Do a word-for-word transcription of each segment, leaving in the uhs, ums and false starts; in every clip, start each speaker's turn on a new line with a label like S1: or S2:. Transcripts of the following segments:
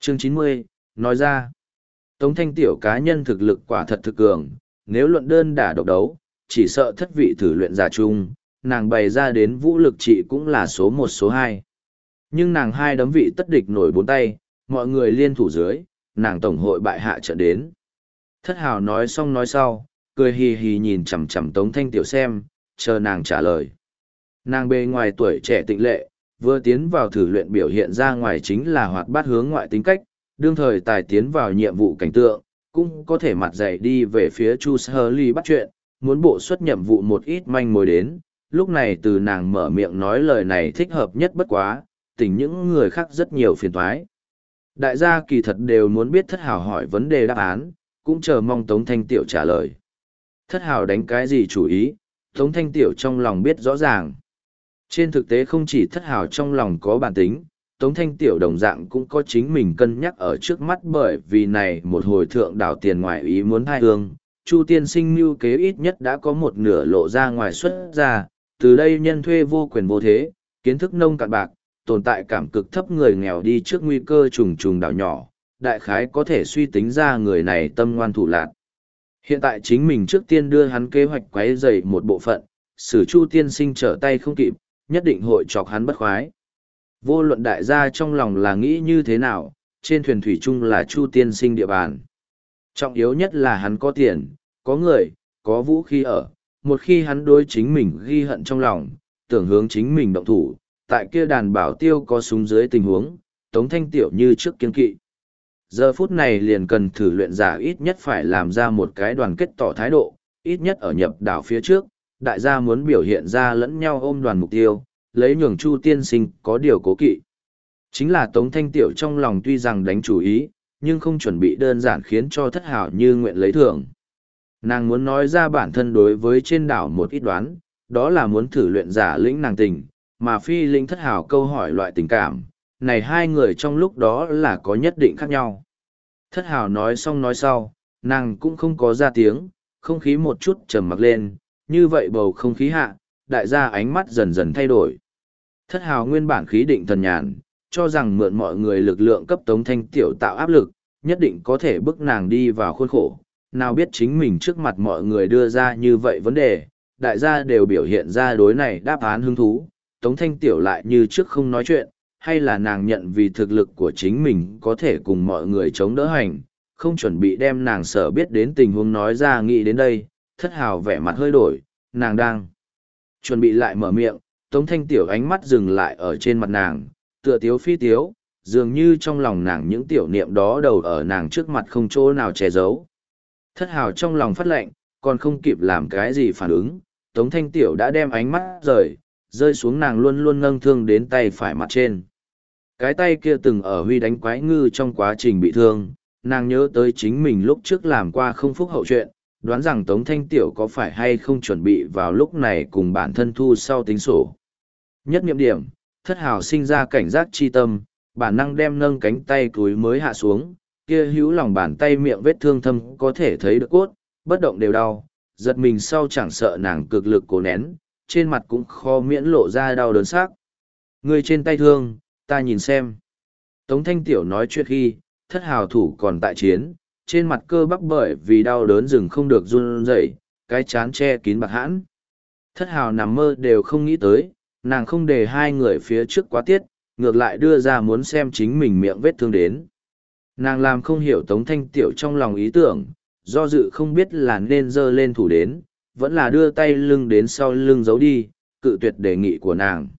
S1: Chương chín mươi, nói ra. Tống Thanh Tiểu cá nhân thực lực quả thật thực cường, nếu luận đơn đả độc đấu, chỉ sợ thất vị thử luyện giả chung, nàng bày ra đến vũ lực trị cũng là số một số hai. Nhưng nàng hai đấm vị tất địch nổi bốn tay, mọi người liên thủ dưới, nàng tổng hội bại hạ trận đến. Thất hào nói xong nói sau, cười hì hì nhìn chằm chằm Tống Thanh Tiểu xem, chờ nàng trả lời. Nàng bề ngoài tuổi trẻ tịnh lệ, vừa tiến vào thử luyện biểu hiện ra ngoài chính là hoạt bát hướng ngoại tính cách, đương thời tài tiến vào nhiệm vụ cảnh tượng, cũng có thể mặt dày đi về phía Chu Hurley bắt chuyện, muốn bộ xuất nhiệm vụ một ít manh mối đến, lúc này từ nàng mở miệng nói lời này thích hợp nhất bất quá, tỉnh những người khác rất nhiều phiền toái. Đại gia kỳ thật đều muốn biết Thất Hào hỏi vấn đề đáp án, cũng chờ mong Tống Thanh Tiểu trả lời. Thất Hào đánh cái gì chủ ý, Tống Thanh Tiểu trong lòng biết rõ ràng. Trên thực tế không chỉ Thất Hào trong lòng có bản tính, Tống Thanh Tiểu đồng dạng cũng có chính mình cân nhắc ở trước mắt, bởi vì này một hồi thượng đảo tiền ngoại ý muốn hai hương, Chu tiên sinh mưu kế ít nhất đã có một nửa lộ ra ngoài xuất ra, từ đây nhân thuê vô quyền vô thế, kiến thức nông cạn bạc, tồn tại cảm cực thấp người nghèo đi trước nguy cơ trùng trùng đảo nhỏ, đại khái có thể suy tính ra người này tâm ngoan thủ lạn. Hiện tại chính mình trước tiên đưa hắn kế hoạch quấy rầy một bộ phận, xử Chu tiên sinh trở tay không kịp, nhất định hội chọc hắn bất khoái. Vô luận đại gia trong lòng là nghĩ như thế nào, trên thuyền thủy chung là Chu tiên sinh địa bàn. Trọng yếu nhất là hắn có tiền, có người, có vũ khí ở, một khi hắn đối chính mình ghi hận trong lòng, tưởng hướng chính mình động thủ, tại kia đàn bảo tiêu có súng dưới tình huống, Tống Thanh Tiểu như trước kiên kỵ. Giờ phút này liền cần thử luyện giả ít nhất phải làm ra một cái đoàn kết tỏ thái độ, ít nhất ở nhập đảo phía trước, đại gia muốn biểu hiện ra lẫn nhau ôm đoàn mục tiêu, lấy nhường Chu tiên sinh có điều cố kỵ. Chính là Tống Thanh Tiểu trong lòng tuy rằng đánh chủ ý, nhưng không chuẩn bị đơn giản khiến cho Thất Hào như nguyện lấy thưởng. Nàng muốn nói ra bản thân đối với trên đảo một ít đoán, đó là muốn thử luyện giả lĩnh nàng tình, mà phi lĩnh Thất Hào câu hỏi loại tình cảm, này hai người trong lúc đó là có nhất định khác nhau. Thất Hào nói xong nói sau, nàng cũng không có ra tiếng, không khí một chút trầm mặc lên, như vậy bầu không khí hạ, đại gia ánh mắt dần dần thay đổi. Thất Hào nguyên bản khí định thần nhàn, cho rằng mượn mọi người lực lượng cấp Tống Thanh Tiểu tạo áp lực, nhất định có thể bức nàng đi vào khuôn khổ. Nào biết chính mình trước mặt mọi người đưa ra như vậy vấn đề, đại gia đều biểu hiện ra đối này đáp án hứng thú. Tống Thanh Tiểu lại như trước không nói chuyện, hay là nàng nhận vì thực lực của chính mình có thể cùng mọi người chống đỡ hành, không chuẩn bị đem nàng sở biết đến tình huống nói ra nghĩ đến đây, Thất Hào vẻ mặt hơi đổi, nàng đang chuẩn bị lại mở miệng, Tống Thanh Tiểu ánh mắt dừng lại ở trên mặt nàng, tựa tiếu phi tiếu, dường như trong lòng nàng những tiểu niệm đó đầu ở nàng trước mặt không chỗ nào che giấu. Thất Hào trong lòng phát lệnh, còn không kịp làm cái gì phản ứng, Tống Thanh Tiểu đã đem ánh mắt rời, rơi xuống nàng luôn luôn nâng thương đến tay phải mặt trên. Cái tay kia từng ở huy đánh quái ngư trong quá trình bị thương, nàng nhớ tới chính mình lúc trước làm qua không phúc hậu chuyện, đoán rằng Tống Thanh Tiểu có phải hay không chuẩn bị vào lúc này cùng bản thân thu sau tính sổ. Nhất niệm điểm, Thất Hào sinh ra cảnh giác chi tâm, bản năng đem nâng cánh tay cúi mới hạ xuống, kia hữu lòng bàn tay miệng vết thương thâm có thể thấy được cốt, bất động đều đau, giật mình sau chẳng sợ nàng cực lực cố nén, trên mặt cũng khó miễn lộ ra đau đớn sắc. Người trên tay thương, ta nhìn xem. Tống Thanh Tiểu nói chuyện khi, Thất Hào thủ còn tại chiến, trên mặt cơ bắp bởi vì đau đớn rừng không được run rẩy, cái chán che kín bạc hãn. Thất Hào nằm mơ đều không nghĩ tới, nàng không để hai người phía trước quá tiết, ngược lại đưa ra muốn xem chính mình miệng vết thương đến. Nàng làm không hiểu Tống Thanh Tiểu trong lòng ý tưởng, do dự không biết là nên giơ lên thủ đến, vẫn là đưa tay lưng đến sau lưng giấu đi, cự tuyệt đề nghị của nàng.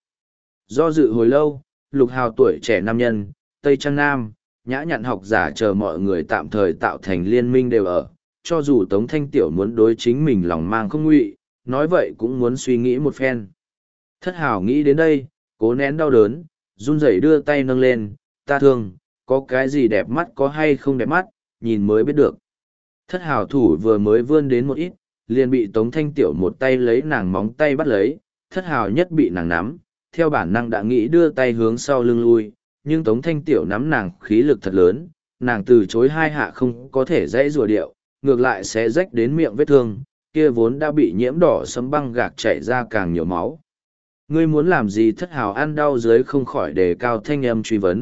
S1: Do dự hồi lâu, Lục Hào tuổi trẻ nam nhân, Tây Trang Nam, nhã nhặn học giả chờ mọi người tạm thời tạo thành liên minh đều ở, cho dù Tống Thanh Tiểu muốn đối chính mình lòng mang không ngụy, nói vậy cũng muốn suy nghĩ một phen. Thất Hào nghĩ đến đây, cố nén đau đớn, run rẩy đưa tay nâng lên, ta thương, có cái gì đẹp mắt có hay không đẹp mắt, nhìn mới biết được. Thất Hào thủ vừa mới vươn đến một ít, liền bị Tống Thanh Tiểu một tay lấy nàng móng tay bắt lấy, Thất Hào nhất bị nàng nắm, theo bản năng đã nghĩ đưa tay hướng sau lưng lui, nhưng Tống Thanh Tiểu nắm nàng khí lực thật lớn, nàng từ chối hai hạ không có thể dãy rùa điệu, ngược lại sẽ rách đến miệng vết thương, kia vốn đã bị nhiễm đỏ sấm băng gạc chảy ra càng nhiều máu. Ngươi muốn làm gì? Thất Hào ăn đau dưới không khỏi đề cao thanh âm truy vấn,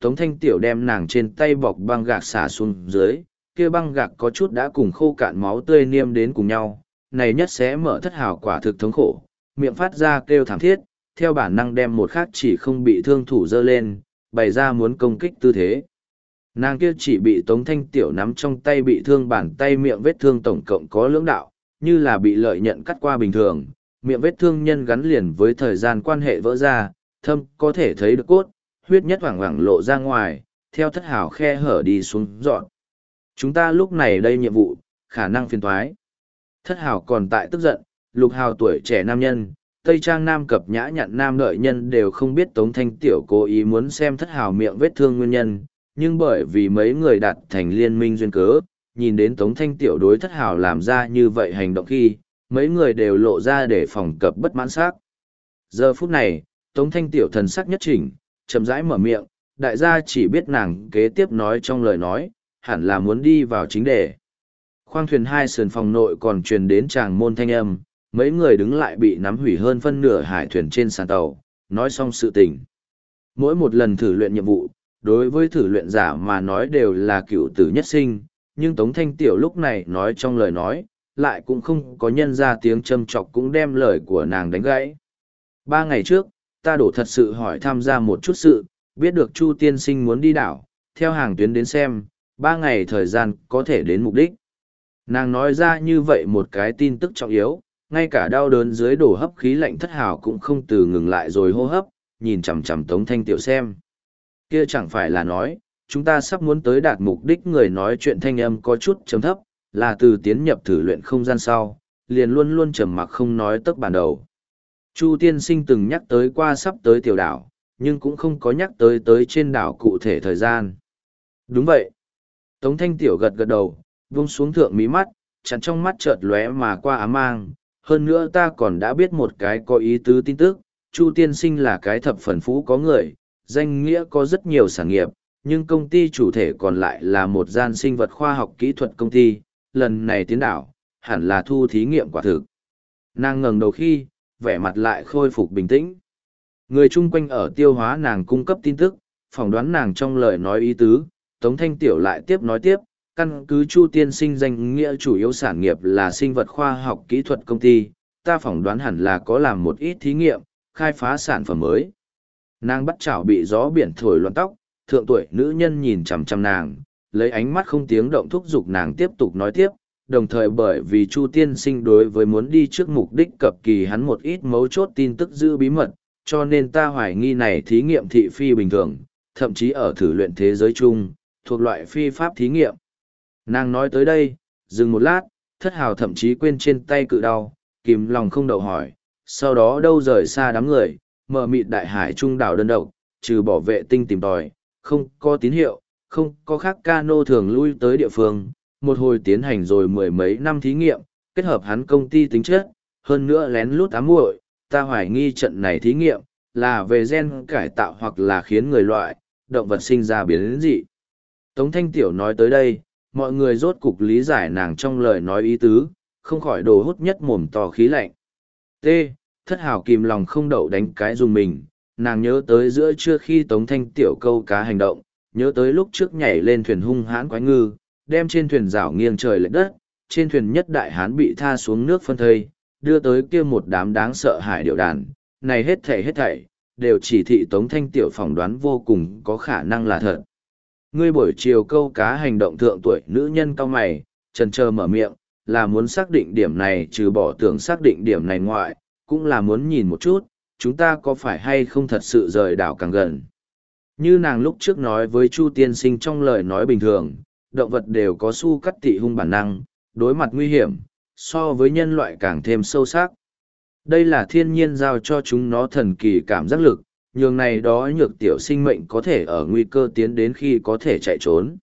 S1: Tống Thanh Tiểu đem nàng trên tay bọc băng gạc xả xuống dưới, kia băng gạc có chút đã cùng khô cạn máu tươi niêm đến cùng nhau, này nhất sẽ mở thất hào quả thực thống khổ, miệng phát ra kêu thảm thiết, theo bản năng đem một khắc chỉ không bị thương thủ dơ lên, bày ra muốn công kích tư thế. Nàng kia chỉ bị Tống Thanh Tiểu nắm trong tay bị thương bàn tay miệng vết thương tổng cộng có lưỡng đạo, như là bị lợi nhận cắt qua bình thường, miệng vết thương nhân gắn liền với thời gian quan hệ vỡ ra, thâm có thể thấy được cốt, huyết nhất hoảng hoảng lộ ra ngoài, theo thất hào khe hở đi xuống dọn. Chúng ta lúc này đây nhiệm vụ, khả năng phiền thoái. Thất hào còn tại tức giận, lục hào tuổi trẻ nam nhân, tây trang nam cập nhã nhặn nam đợi nhân đều không biết Tống Thanh Tiểu cố ý muốn xem thất hào miệng vết thương nguyên nhân, nhưng bởi vì mấy người đạt thành liên minh duyên cớ, nhìn đến Tống Thanh Tiểu đối thất hào làm ra như vậy hành động khi, mấy người đều lộ ra để phòng cập bất mãn sắc. Giờ phút này, Tống Thanh Tiểu thần sắc nhất chỉnh, chậm rãi mở miệng, đại gia chỉ biết nàng kế tiếp nói trong lời nói, hẳn là muốn đi vào chính đề. Khoang thuyền hai sườn phòng nội còn truyền đến tràng môn thanh âm, mấy người đứng lại bị nắm hủy hơn phân nửa hải thuyền trên sàn tàu, nói xong sự tình. Mỗi một lần thử luyện nhiệm vụ, đối với thử luyện giả mà nói đều là cựu tử nhất sinh, nhưng Tống Thanh Tiểu lúc này nói trong lời nói, lại cũng không có nhân ra tiếng châm chọc cũng đem lời của nàng đánh gãy. Ba ngày trước, ta đổ thật sự hỏi tham gia một chút sự, biết được Chu tiên sinh muốn đi đảo, theo hàng tuyến đến xem, ba ngày thời gian có thể đến mục đích. Nàng nói ra như vậy một cái tin tức trọng yếu, ngay cả đau đớn dưới đổ hấp khí lạnh thất hào cũng không từ ngừng lại rồi hô hấp, nhìn chằm chằm Tống Thanh Tiểu xem. Kia chẳng phải là nói, chúng ta sắp muốn tới đạt mục đích. Người nói chuyện thanh âm có chút chấm thấp, là từ tiến nhập thử luyện không gian sau, liền luôn luôn trầm mặc không nói tấc bản đầu. Chu tiên sinh từng nhắc tới qua sắp tới tiểu đảo, nhưng cũng không có nhắc tới tới trên đảo cụ thể thời gian. Đúng vậy. Tống Thanh Tiểu gật gật đầu, vung xuống thượng mí mắt, chặn trong mắt chợt lóe mà qua ám mang. Hơn nữa ta còn đã biết một cái có ý tứ tin tức, Chu tiên sinh là cái thập phần phú có người, danh nghĩa có rất nhiều sản nghiệp, nhưng công ty chủ thể còn lại là một gian sinh vật khoa học kỹ thuật công ty, lần này tiến đảo, hẳn là thu thí nghiệm quả thực. Nàng ngẩng đầu khi, vẻ mặt lại khôi phục bình tĩnh. Người chung quanh ở tiêu hóa nàng cung cấp tin tức, phỏng đoán nàng trong lời nói ý tứ, Tống Thanh Tiểu lại tiếp nói tiếp, căn cứ Chu tiên sinh danh nghĩa chủ yếu sản nghiệp là sinh vật khoa học kỹ thuật công ty, ta phỏng đoán hẳn là có làm một ít thí nghiệm, khai phá sản phẩm mới. Nàng bắt chảo bị gió biển thổi loạn tóc, thượng tuổi nữ nhân nhìn chằm chằm nàng, lấy ánh mắt không tiếng động thúc giục nàng tiếp tục nói tiếp, đồng thời bởi vì Chu tiên sinh đối với muốn đi trước mục đích cập kỳ hắn một ít mấu chốt tin tức giữ bí mật, cho nên ta hoài nghi này thí nghiệm thị phi bình thường, thậm chí ở thử luyện thế giới chung, thuộc loại phi pháp thí nghiệm. Nàng nói tới đây, dừng một lát, thất hào thậm chí quên trên tay cự đau, kìm lòng không đậu hỏi, sau đó đâu rời xa đám người, mở mịt đại hải trung đảo đơn độc, trừ bỏ vệ tinh tìm tòi, không có tín hiệu, không có khác cano thường lui tới địa phương, một hồi tiến hành rồi mười mấy năm thí nghiệm, kết hợp hắn công ty tính chất, hơn nữa lén lút ám muội, ta hoài nghi trận này thí nghiệm, là về gen cải tạo hoặc là khiến người loại, động vật sinh ra biến dị. Tống Thanh Tiểu nói tới đây, mọi người rốt cục lý giải nàng trong lời nói ý tứ, không khỏi đồ hút nhất mồm to khí lạnh. T. Thất hào kìm lòng không đậu đánh cái dùng mình, nàng nhớ tới giữa trưa khi Tống Thanh Tiểu câu cá hành động, nhớ tới lúc trước nhảy lên thuyền hung hãn quái ngư, đem trên thuyền rảo nghiêng trời lệch đất, trên thuyền nhất đại hán bị tha xuống nước phân thây, đưa tới kia một đám đáng sợ hải điệu đàn, này hết thảy hết thảy, đều chỉ thị Tống Thanh Tiểu phỏng đoán vô cùng có khả năng là thật. Ngươi buổi chiều câu cá hành động thượng tuổi nữ nhân cao mày, chần chờ mở miệng, là muốn xác định điểm này trừ bỏ tưởng xác định điểm này ngoại, cũng là muốn nhìn một chút, chúng ta có phải hay không thật sự rời đảo càng gần. Như nàng lúc trước nói với Chu tiên sinh trong lời nói bình thường, động vật đều có su cắt tị hung bản năng, đối mặt nguy hiểm, so với nhân loại càng thêm sâu sắc. Đây là thiên nhiên giao cho chúng nó thần kỳ cảm giác lực, nhường này đó nhược tiểu sinh mệnh có thể ở nguy cơ tiến đến khi có thể chạy trốn.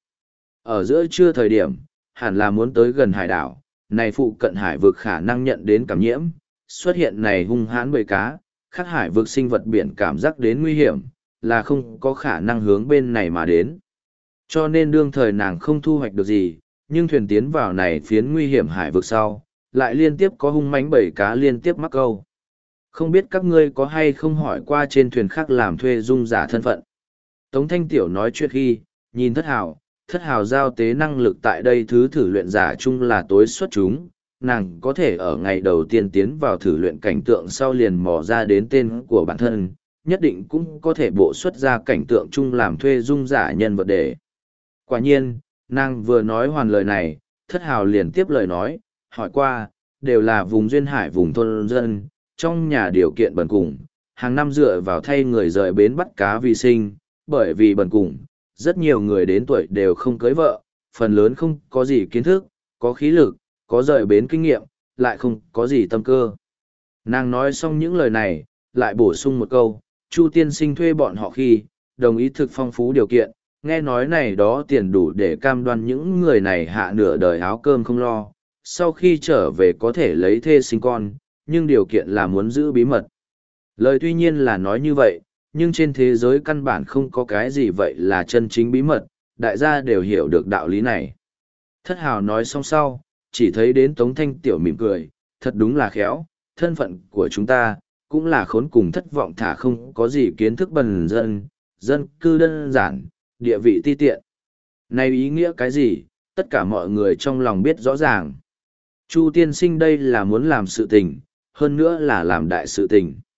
S1: Ở giữa trưa thời điểm, hẳn là muốn tới gần hải đảo, này phụ cận hải vực khả năng nhận đến cảm nhiễm, xuất hiện này hung hãn bầy cá, khác hải vực sinh vật biển cảm giác đến nguy hiểm, là không có khả năng hướng bên này mà đến. Cho nên đương thời nàng không thu hoạch được gì, nhưng thuyền tiến vào này phiến nguy hiểm hải vực sau, lại liên tiếp có hung mãnh bầy cá liên tiếp mắc câu. Không biết các ngươi có hay không hỏi qua trên thuyền khác làm thuê dung giả thân phận. Tống Thanh Tiểu nói chuyện khi, nhìn thất hào, thất hào giao tế năng lực tại đây thứ thử luyện giả chung là tối xuất chúng, nàng có thể ở ngày đầu tiên tiến vào thử luyện cảnh tượng sau liền mò ra đến tên của bản thân, nhất định cũng có thể bộ xuất ra cảnh tượng chung làm thuê dung giả nhân vật để. Quả nhiên, nàng vừa nói hoàn lời này, thất hào liền tiếp lời nói, hỏi qua, đều là vùng duyên hải vùng thôn dân, trong nhà điều kiện bần cùng, hàng năm dựa vào thay người rời bến bắt cá vì sinh, bởi vì bần cùng, rất nhiều người đến tuổi đều không cưới vợ, phần lớn không có gì kiến thức, có khí lực, có rời bến kinh nghiệm, lại không có gì tâm cơ. Nàng nói xong những lời này, lại bổ sung một câu, Chu tiên sinh thuê bọn họ khi, đồng ý thực phong phú điều kiện, nghe nói này đó tiền đủ để cam đoan những người này hạ nửa đời áo cơm không lo, sau khi trở về có thể lấy thê sinh con, nhưng điều kiện là muốn giữ bí mật. Lời tuy nhiên là nói như vậy, nhưng trên thế giới căn bản không có cái gì vậy là chân chính bí mật, đại gia đều hiểu được đạo lý này. Thất hào nói xong sau, chỉ thấy đến Tống Thanh Tiểu mỉm cười, thật đúng là khéo, thân phận của chúng ta, cũng là khốn cùng thất vọng thả không có gì kiến thức bần dân, dân cư đơn giản, địa vị ti tiện. Này ý nghĩa cái gì, tất cả mọi người trong lòng biết rõ ràng. Chu tiên sinh đây là muốn làm sự tình, hơn nữa là làm đại sự tình.